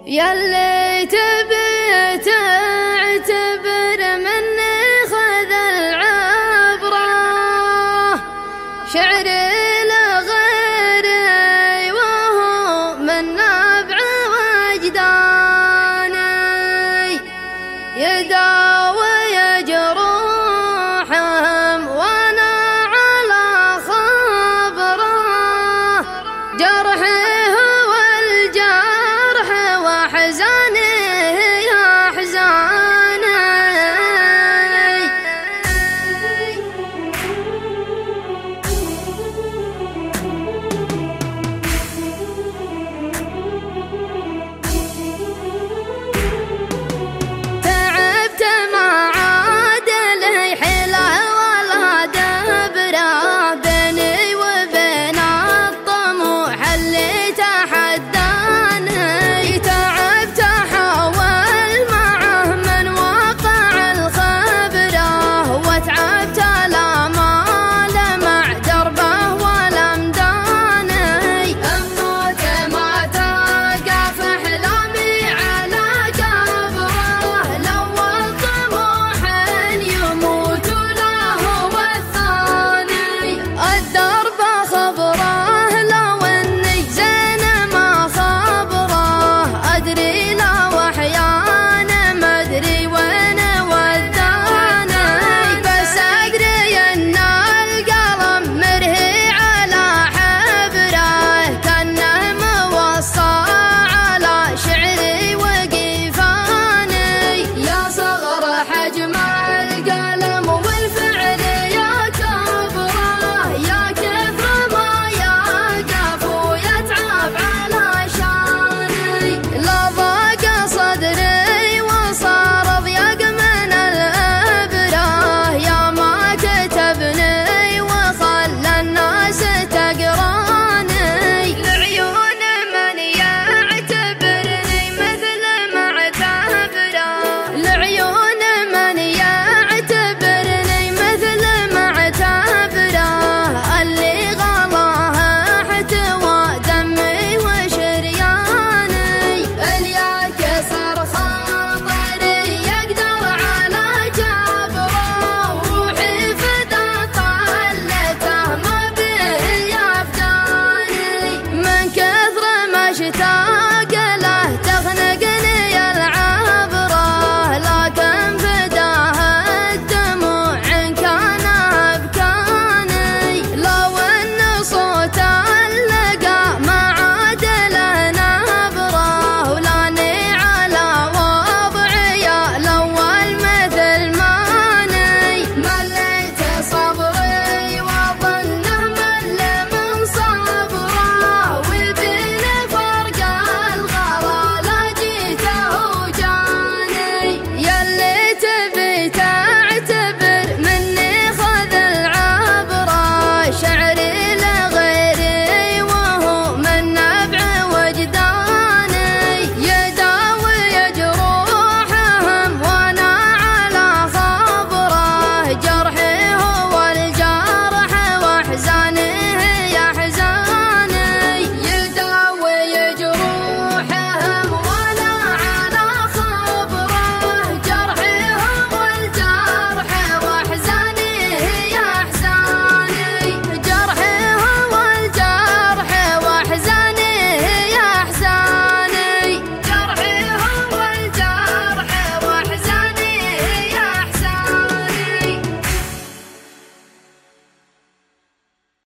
ياللي تبي تعتبر مني خذ العبرة، شعري لغيري وهو من نبع وجداني، يداوي جروحهم وانا على خبره، جرحي هو الجرح واحزاني هي احزاني. تعبت ما عاد لي حيله ولا دبره، بيني وبين الطموح اللي تحداني، تعبت احاول معه من واقع الخبره، وتعبت الامال مع دربه والامداني، اموت ما توقف احلامي على قبره، الاول طموح يموت له والثاني، الدرب خبره لو اني زين ما خبره، ادري له واحيانا ما ادري وين وداني، بس ادري ان القلم مرهي على حبره، كانه موصى على شعري وقفاني، يا صغر حجم القلم والفعل يا كبره، يا كثر ما يقف ويتعب على شاني، لا ضاق صدري وصار ضيق من الابره، يا ما كتبني وخلى الناس تقراني، لعيون من يعتبرني مثل ما اعتبره، لعيون من يعتبرني مثل ما اعتبره، اللي غلاه احتوى دمي وشرياني، اللي كسر خاطري يقدر على جبره، روحي فدا طلته ما به يفداني، من كثر ما اشتاق